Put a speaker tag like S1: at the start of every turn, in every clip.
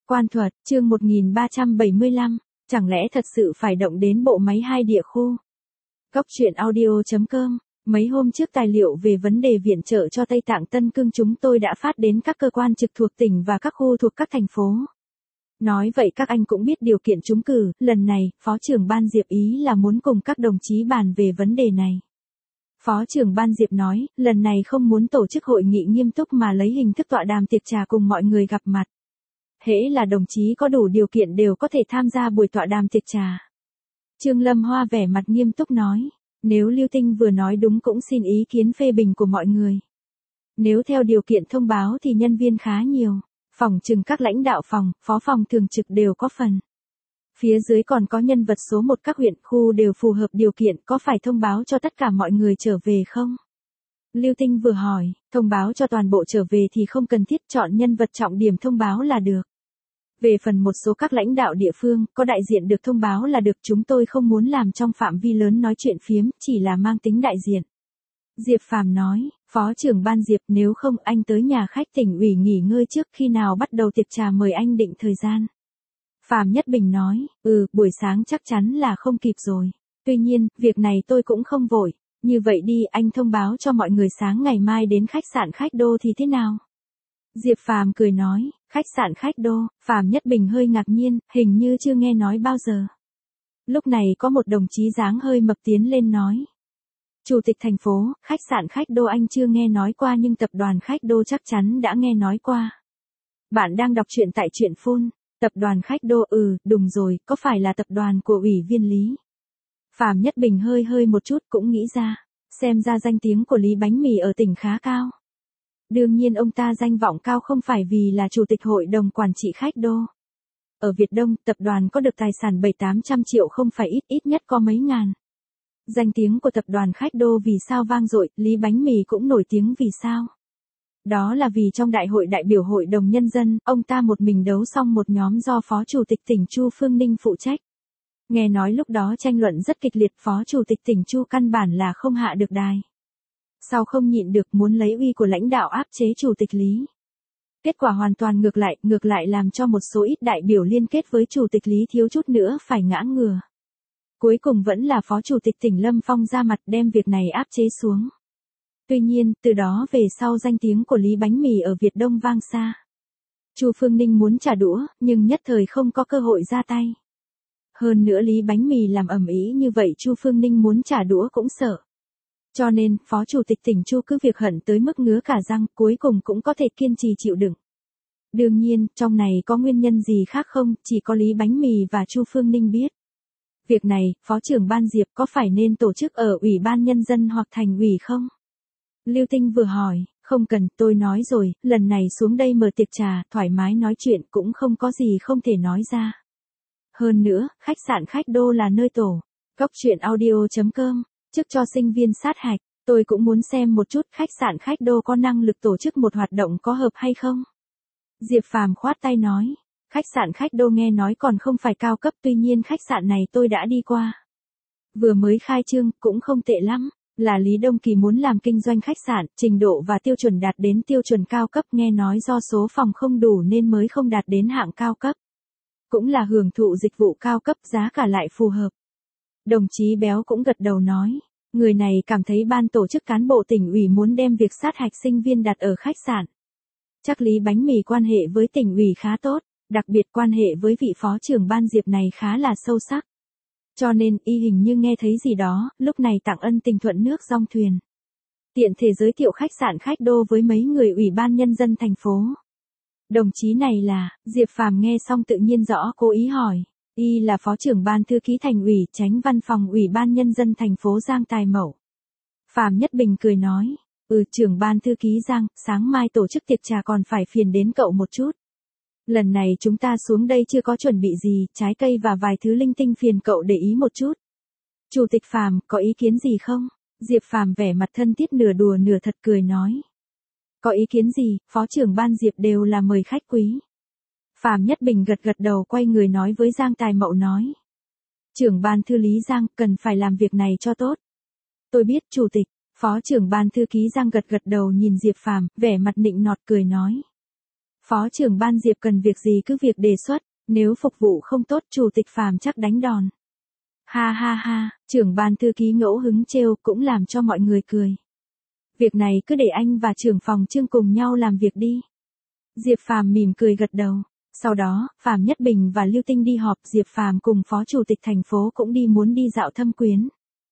S1: Quan thuật, chương 1375, chẳng lẽ thật sự phải động đến bộ máy 2 địa khu? Góc truyện audio.com. Mấy hôm trước tài liệu về vấn đề viện trợ cho Tây Tạng Tân Cương chúng tôi đã phát đến các cơ quan trực thuộc tỉnh và các khu thuộc các thành phố. Nói vậy các anh cũng biết điều kiện trúng cử, lần này, Phó trưởng Ban Diệp ý là muốn cùng các đồng chí bàn về vấn đề này. Phó trưởng Ban Diệp nói, lần này không muốn tổ chức hội nghị nghiêm túc mà lấy hình thức tọa đàm tiệc trà cùng mọi người gặp mặt. Hễ là đồng chí có đủ điều kiện đều có thể tham gia buổi tọa đàm tiệc trà. Trương Lâm Hoa vẻ mặt nghiêm túc nói, nếu Lưu Tinh vừa nói đúng cũng xin ý kiến phê bình của mọi người. Nếu theo điều kiện thông báo thì nhân viên khá nhiều, phòng chừng các lãnh đạo phòng, phó phòng thường trực đều có phần. Phía dưới còn có nhân vật số 1 các huyện khu đều phù hợp điều kiện, có phải thông báo cho tất cả mọi người trở về không? Lưu Tinh vừa hỏi, thông báo cho toàn bộ trở về thì không cần thiết, chọn nhân vật trọng điểm thông báo là được. Về phần một số các lãnh đạo địa phương, có đại diện được thông báo là được, chúng tôi không muốn làm trong phạm vi lớn nói chuyện phiếm, chỉ là mang tính đại diện. Diệp Phàm nói, Phó trưởng Ban Diệp, nếu không anh tới nhà khách tỉnh ủy nghỉ ngơi trước, khi nào bắt đầu tiệc trà mời anh định thời gian. Phạm Nhất Bình nói, buổi sáng chắc chắn là không kịp rồi. Tuy nhiên, việc này tôi cũng không vội. Như vậy đi, anh thông báo cho mọi người sáng ngày mai đến khách sạn Khách Đô thì thế nào? Diệp Phàm cười nói, khách sạn Khách Đô. Phạm Nhất Bình hơi ngạc nhiên, hình như chưa nghe nói bao giờ. Lúc này có một đồng chí dáng hơi mập tiến lên nói. Chủ tịch thành phố, khách sạn Khách Đô anh chưa nghe nói qua nhưng tập đoàn Khách Đô chắc chắn đã nghe nói qua. Bạn đang đọc truyện tại truyện Phun. Tập đoàn Khách Đô, đúng rồi, có phải là tập đoàn của ủy viên Lý? Phạm Nhất Bình hơi một chút cũng nghĩ ra, xem ra danh tiếng của Lý Bánh Mì ở tỉnh khá cao. Đương nhiên ông ta danh vọng cao không phải vì là chủ tịch hội đồng quản trị Khách Đô. Ở Việt Đông, tập đoàn có được tài sản 700-800 triệu không phải ít nhất có mấy ngàn. Danh tiếng của tập đoàn Khách Đô vì sao vang dội, Lý Bánh Mì cũng nổi tiếng vì sao? Đó là vì trong đại hội đại biểu hội đồng nhân dân, ông ta một mình đấu xong một nhóm do Phó Chủ tịch tỉnh Chu Phương Ninh phụ trách. Nghe nói lúc đó tranh luận rất kịch liệt, Phó Chủ tịch tỉnh Chu căn bản là không hạ được đài. Sau không nhịn được muốn lấy uy của lãnh đạo áp chế Chủ tịch Lý. Kết quả hoàn toàn ngược lại làm cho một số ít đại biểu liên kết với Chủ tịch Lý thiếu chút nữa phải ngã ngửa. Cuối cùng vẫn là Phó Chủ tịch tỉnh Lâm Phong ra mặt đem việc này áp chế xuống. Tuy nhiên, từ đó về sau danh tiếng của Lý Bánh Mì ở Việt Đông vang xa. Chu Phương Ninh muốn trả đũa, nhưng nhất thời không có cơ hội ra tay. Hơn nữa Lý Bánh Mì làm ầm ĩ như vậy, Chu Phương Ninh muốn trả đũa cũng sợ. Cho nên, Phó Chủ tịch tỉnh Chu cứ việc hận tới mức ngứa cả răng, cuối cùng cũng có thể kiên trì chịu đựng. Đương nhiên, trong này có nguyên nhân gì khác không, chỉ có Lý Bánh Mì và Chu Phương Ninh biết. Việc này, Phó trưởng Ban Diệp có phải nên tổ chức ở Ủy ban Nhân dân hoặc Thành ủy không? Lưu Tinh vừa hỏi, không cần, tôi nói rồi, lần này xuống đây mở tiệc trà, thoải mái nói chuyện cũng không có gì không thể nói ra. Hơn nữa, khách sạn Khách Đô là nơi tổ. Góc truyện audio.com, chức cho sinh viên sát hạch, tôi cũng muốn xem một chút khách sạn Khách Đô có năng lực tổ chức một hoạt động có hợp hay không. Diệp Phàm khoát tay nói, khách sạn Khách Đô nghe nói còn không phải cao cấp, tuy nhiên khách sạn này tôi đã đi qua. Vừa mới khai trương, cũng không tệ lắm. Là Lý Đông Kỳ muốn làm kinh doanh khách sạn, trình độ và tiêu chuẩn đạt đến tiêu chuẩn cao cấp, nghe nói do số phòng không đủ nên mới không đạt đến hạng cao cấp. Cũng là hưởng thụ dịch vụ cao cấp, giá cả lại phù hợp. Đồng chí Béo cũng gật đầu nói, người này cảm thấy ban tổ chức cán bộ tỉnh ủy muốn đem việc sát hạch sinh viên đặt ở khách sạn. Chắc Lý Bánh Mì quan hệ với tỉnh ủy khá tốt, đặc biệt quan hệ với vị Phó trưởng Ban Diệp này khá là sâu sắc. Cho nên, y hình như nghe thấy gì đó, lúc này tặng ân tình thuận nước dong thuyền. Tiện thể giới thiệu khách sạn Khách Đô với mấy người Ủy ban Nhân dân thành phố. Đồng chí này là, Diệp Phàm nghe xong tự nhiên rõ cố ý hỏi. Y là Phó trưởng Ban Thư ký Thành ủy, Chánh Văn phòng Ủy ban Nhân dân thành phố Giang Tài Mậu. Phạm Nhất Bình cười nói, trưởng Ban Thư ký Giang, sáng mai tổ chức tiệc trà còn phải phiền đến cậu một chút. Lần này chúng ta xuống đây chưa có chuẩn bị gì, trái cây và vài thứ linh tinh phiền cậu để ý một chút. Chủ tịch Phàm, có ý kiến gì không? Diệp Phàm vẻ mặt thân thiết nửa đùa nửa thật cười nói. Có ý kiến gì, Phó trưởng Ban Diệp đều là mời khách quý. Phạm Nhất Bình gật đầu quay người nói với Giang Tài Mậu nói. Trưởng Ban Thư Lý Giang, cần phải làm việc này cho tốt. Tôi biết, Chủ tịch. Phó trưởng Ban Thư ký Giang gật đầu nhìn Diệp Phàm, vẻ mặt nịnh nọt cười nói. Phó trưởng ban Diệp cần việc gì cứ việc đề xuất, nếu phục vụ không tốt chủ tịch Phàm chắc đánh đòn. Ha ha ha, trưởng ban thư ký ngẫu hứng trêu cũng làm cho mọi người cười. Việc này cứ để anh và trưởng phòng Trương cùng nhau làm việc đi. Diệp Phàm mỉm cười gật đầu. Sau đó, Phạm Nhất Bình và Lưu Tinh đi họp, Diệp Phàm cùng phó chủ tịch thành phố cũng muốn đi dạo Thâm Quyến.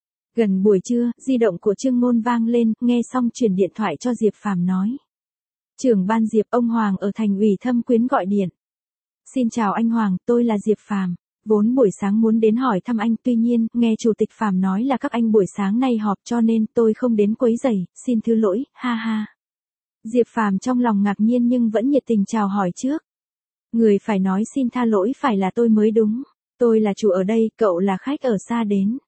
S1: Gần buổi trưa, di động của Trương Ngôn vang lên, nghe xong chuyển điện thoại cho Diệp Phàm nói. Trưởng ban Diệp, ông Hoàng ở thành ủy Thâm Quyến gọi điện. Xin chào anh Hoàng, tôi là Diệp Phàm. Vốn buổi sáng muốn đến hỏi thăm anh, tuy nhiên, nghe chủ tịch Phàm nói là các anh buổi sáng nay họp cho nên tôi không đến quấy rầy, xin thứ lỗi, ha ha. Diệp Phàm trong lòng ngạc nhiên nhưng vẫn nhiệt tình chào hỏi trước. Người phải nói xin tha lỗi phải là tôi mới đúng. Tôi là chủ ở đây, cậu là khách ở xa đến.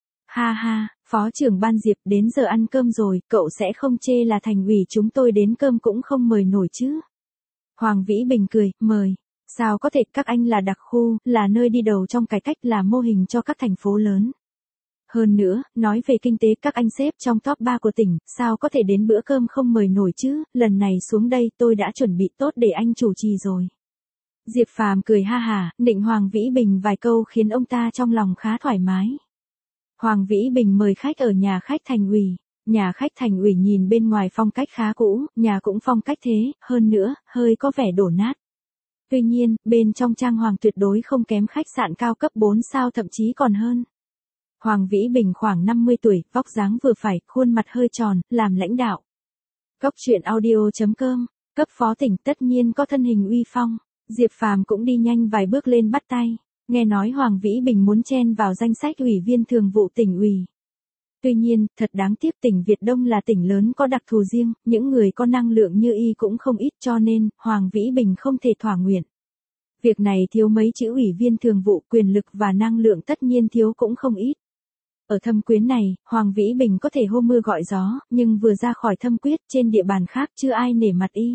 S1: Ha ha, phó trưởng ban Diệp, đến giờ ăn cơm rồi, cậu sẽ không chê là thành ủy chúng tôi đến cơm cũng không mời nổi chứ. Hoàng Vĩ Bình cười, mời. Sao có thể, các anh là đặc khu, là nơi đi đầu trong cải cách, là mô hình cho các thành phố lớn. Hơn nữa, nói về kinh tế các anh xếp trong top 3 của tỉnh, sao có thể đến bữa cơm không mời nổi chứ, lần này xuống đây tôi đã chuẩn bị tốt để anh chủ trì rồi. Diệp Phàm cười ha hả, nịnh Hoàng Vĩ Bình vài câu khiến ông ta trong lòng khá thoải mái. Hoàng Vĩ Bình mời khách ở nhà khách thành ủy. Nhà khách thành ủy nhìn bên ngoài phong cách khá cũ, nhà cũng phong cách thế, hơn nữa, hơi có vẻ đổ nát. Tuy nhiên, bên trong trang hoàng tuyệt đối không kém khách sạn cao cấp 4 sao thậm chí còn hơn. Hoàng Vĩ Bình khoảng 50 tuổi, vóc dáng vừa phải, khuôn mặt hơi tròn, làm lãnh đạo. Cốc truyện audio.com, cấp phó tỉnh tất nhiên có thân hình uy phong. Diệp Phàm cũng đi nhanh vài bước lên bắt tay. Nghe nói Hoàng Vĩ Bình muốn chen vào danh sách ủy viên thường vụ tỉnh ủy. Tuy nhiên, thật đáng tiếc tỉnh Việt Đông là tỉnh lớn có đặc thù riêng, những người có năng lượng như y cũng không ít cho nên, Hoàng Vĩ Bình không thể thỏa nguyện. Việc này thiếu mấy chữ ủy viên thường vụ, quyền lực và năng lượng tất nhiên thiếu cũng không ít. Ở Thâm Quyến này, Hoàng Vĩ Bình có thể hô mưa gọi gió, nhưng vừa ra khỏi Thâm Quyến trên địa bàn khác chưa ai nể mặt y.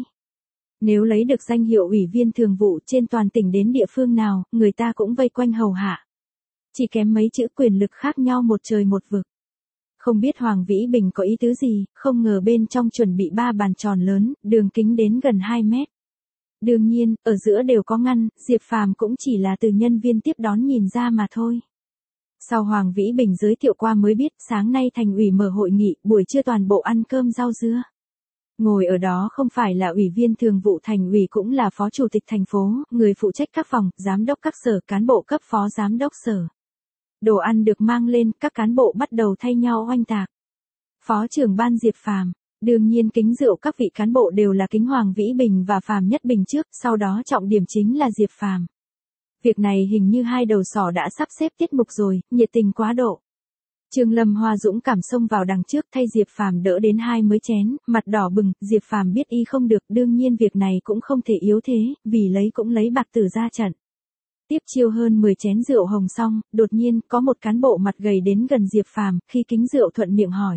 S1: Nếu lấy được danh hiệu ủy viên thường vụ trên toàn tỉnh đến địa phương nào, người ta cũng vây quanh hầu hạ. Chỉ kém mấy chữ quyền lực khác nhau một trời một vực. Không biết Hoàng Vĩ Bình có ý tứ gì, không ngờ bên trong chuẩn bị 3 bàn tròn lớn, đường kính đến gần 2 mét. Đương nhiên, ở giữa đều có ngăn, Diệp Phàm cũng chỉ là từ nhân viên tiếp đón nhìn ra mà thôi. Sau Hoàng Vĩ Bình giới thiệu qua mới biết, sáng nay thành ủy mở hội nghị, buổi trưa toàn bộ ăn cơm rau dưa. Ngồi ở đó không phải là ủy viên thường vụ thành ủy cũng là phó chủ tịch thành phố, người phụ trách các phòng, giám đốc các sở, cán bộ cấp phó giám đốc sở. Đồ ăn được mang lên, các cán bộ bắt đầu thay nhau oanh tạc. Phó trưởng ban Diệp Phàm, đương nhiên kính rượu các vị cán bộ đều là kính Hoàng Vĩ Bình và Phạm Nhất Bình trước, sau đó trọng điểm chính là Diệp Phàm. Việc này hình như hai đầu sỏ đã sắp xếp tiết mục rồi, nhiệt tình quá độ. Trương Lâm Hoa dũng cảm xông vào đằng trước thay Diệp Phàm đỡ đến 2 mới chén, mặt đỏ bừng, Diệp Phàm biết y không được, đương nhiên việc này cũng không thể yếu thế, vì lấy cũng lấy bạc tử ra trận. Tiếp chiêu hơn 10 chén rượu hồng xong, đột nhiên có một cán bộ mặt gầy đến gần Diệp Phàm, khi kính rượu thuận miệng hỏi.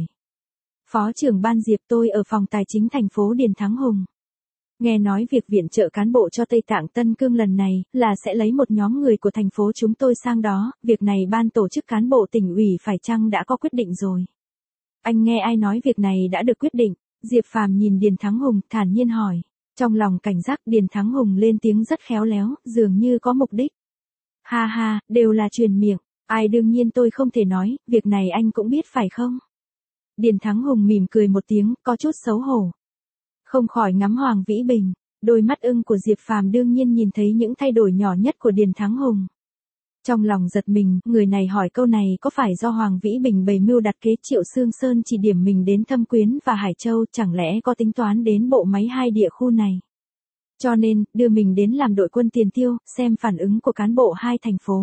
S1: Phó trưởng ban Diệp, tôi ở phòng tài chính thành phố Điền Thắng Hùng. Nghe nói việc viện trợ cán bộ cho Tây Tạng Tân Cương lần này là sẽ lấy một nhóm người của thành phố chúng tôi sang đó, việc này ban tổ chức cán bộ tỉnh ủy phải chăng đã có quyết định rồi. Anh nghe ai nói việc này đã được quyết định? Diệp Phàm nhìn Điền Thắng Hùng, thản nhiên hỏi. Trong lòng cảnh giác, Điền Thắng Hùng lên tiếng rất khéo léo, dường như có mục đích. Ha ha, đều là truyền miệng, ai đương nhiên tôi không thể nói, việc này anh cũng biết phải không? Điền Thắng Hùng mỉm cười một tiếng, có chút xấu hổ. Không khỏi ngắm Hoàng Vĩ Bình, đôi mắt ưng của Diệp Phàm đương nhiên nhìn thấy những thay đổi nhỏ nhất của Điền Thắng Hùng. Trong lòng giật mình, người này hỏi câu này có phải do Hoàng Vĩ Bình bày mưu đặt kế Triệu Sương Sơn chỉ điểm mình đến Thâm Quyến và Hải Châu, chẳng lẽ có tính toán đến bộ máy 2 địa khu này. Cho nên, đưa mình đến làm đội quân tiền tiêu, xem phản ứng của cán bộ 2 thành phố.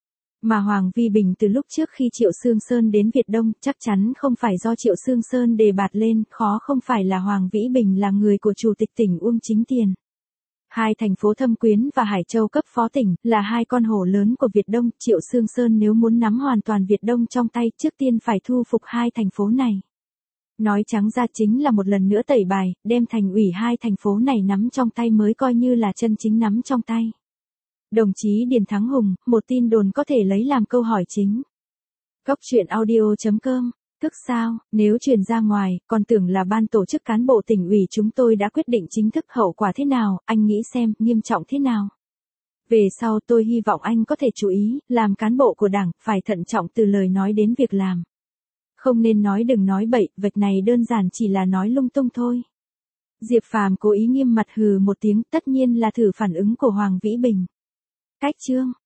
S1: Mà Hoàng Vĩ Bình từ lúc trước khi Triệu Sương Sơn đến Việt Đông, chắc chắn không phải do Triệu Sương Sơn đề bạt lên, khó không phải là Hoàng Vĩ Bình là người của Chủ tịch tỉnh Uông Chính Tiền. 2 thành phố Thâm Quyến và Hải Châu cấp phó tỉnh, là 2 con hổ lớn của Việt Đông, Triệu Sương Sơn nếu muốn nắm hoàn toàn Việt Đông trong tay, trước tiên phải thu phục 2 thành phố này. Nói trắng ra chính là một lần nữa tẩy bài, đem thành ủy 2 thành phố này nắm trong tay mới coi như là chân chính nắm trong tay. Đồng chí Điền Thắng Hùng, một tin đồn có thể lấy làm câu hỏi chính. Cốc truyện audio.com Thức sao, nếu truyền ra ngoài, còn tưởng là ban tổ chức cán bộ tỉnh ủy chúng tôi đã quyết định chính thức, hậu quả thế nào, anh nghĩ xem, nghiêm trọng thế nào. Về sau tôi hy vọng anh có thể chú ý, làm cán bộ của Đảng, phải thận trọng từ lời nói đến việc làm. Không nên nói đừng nói bậy, việc này đơn giản chỉ là nói lung tung thôi. Diệp Phàm cố ý nghiêm mặt hừ một tiếng, tất nhiên là thử phản ứng của Hoàng Vĩ Bình. Cách chương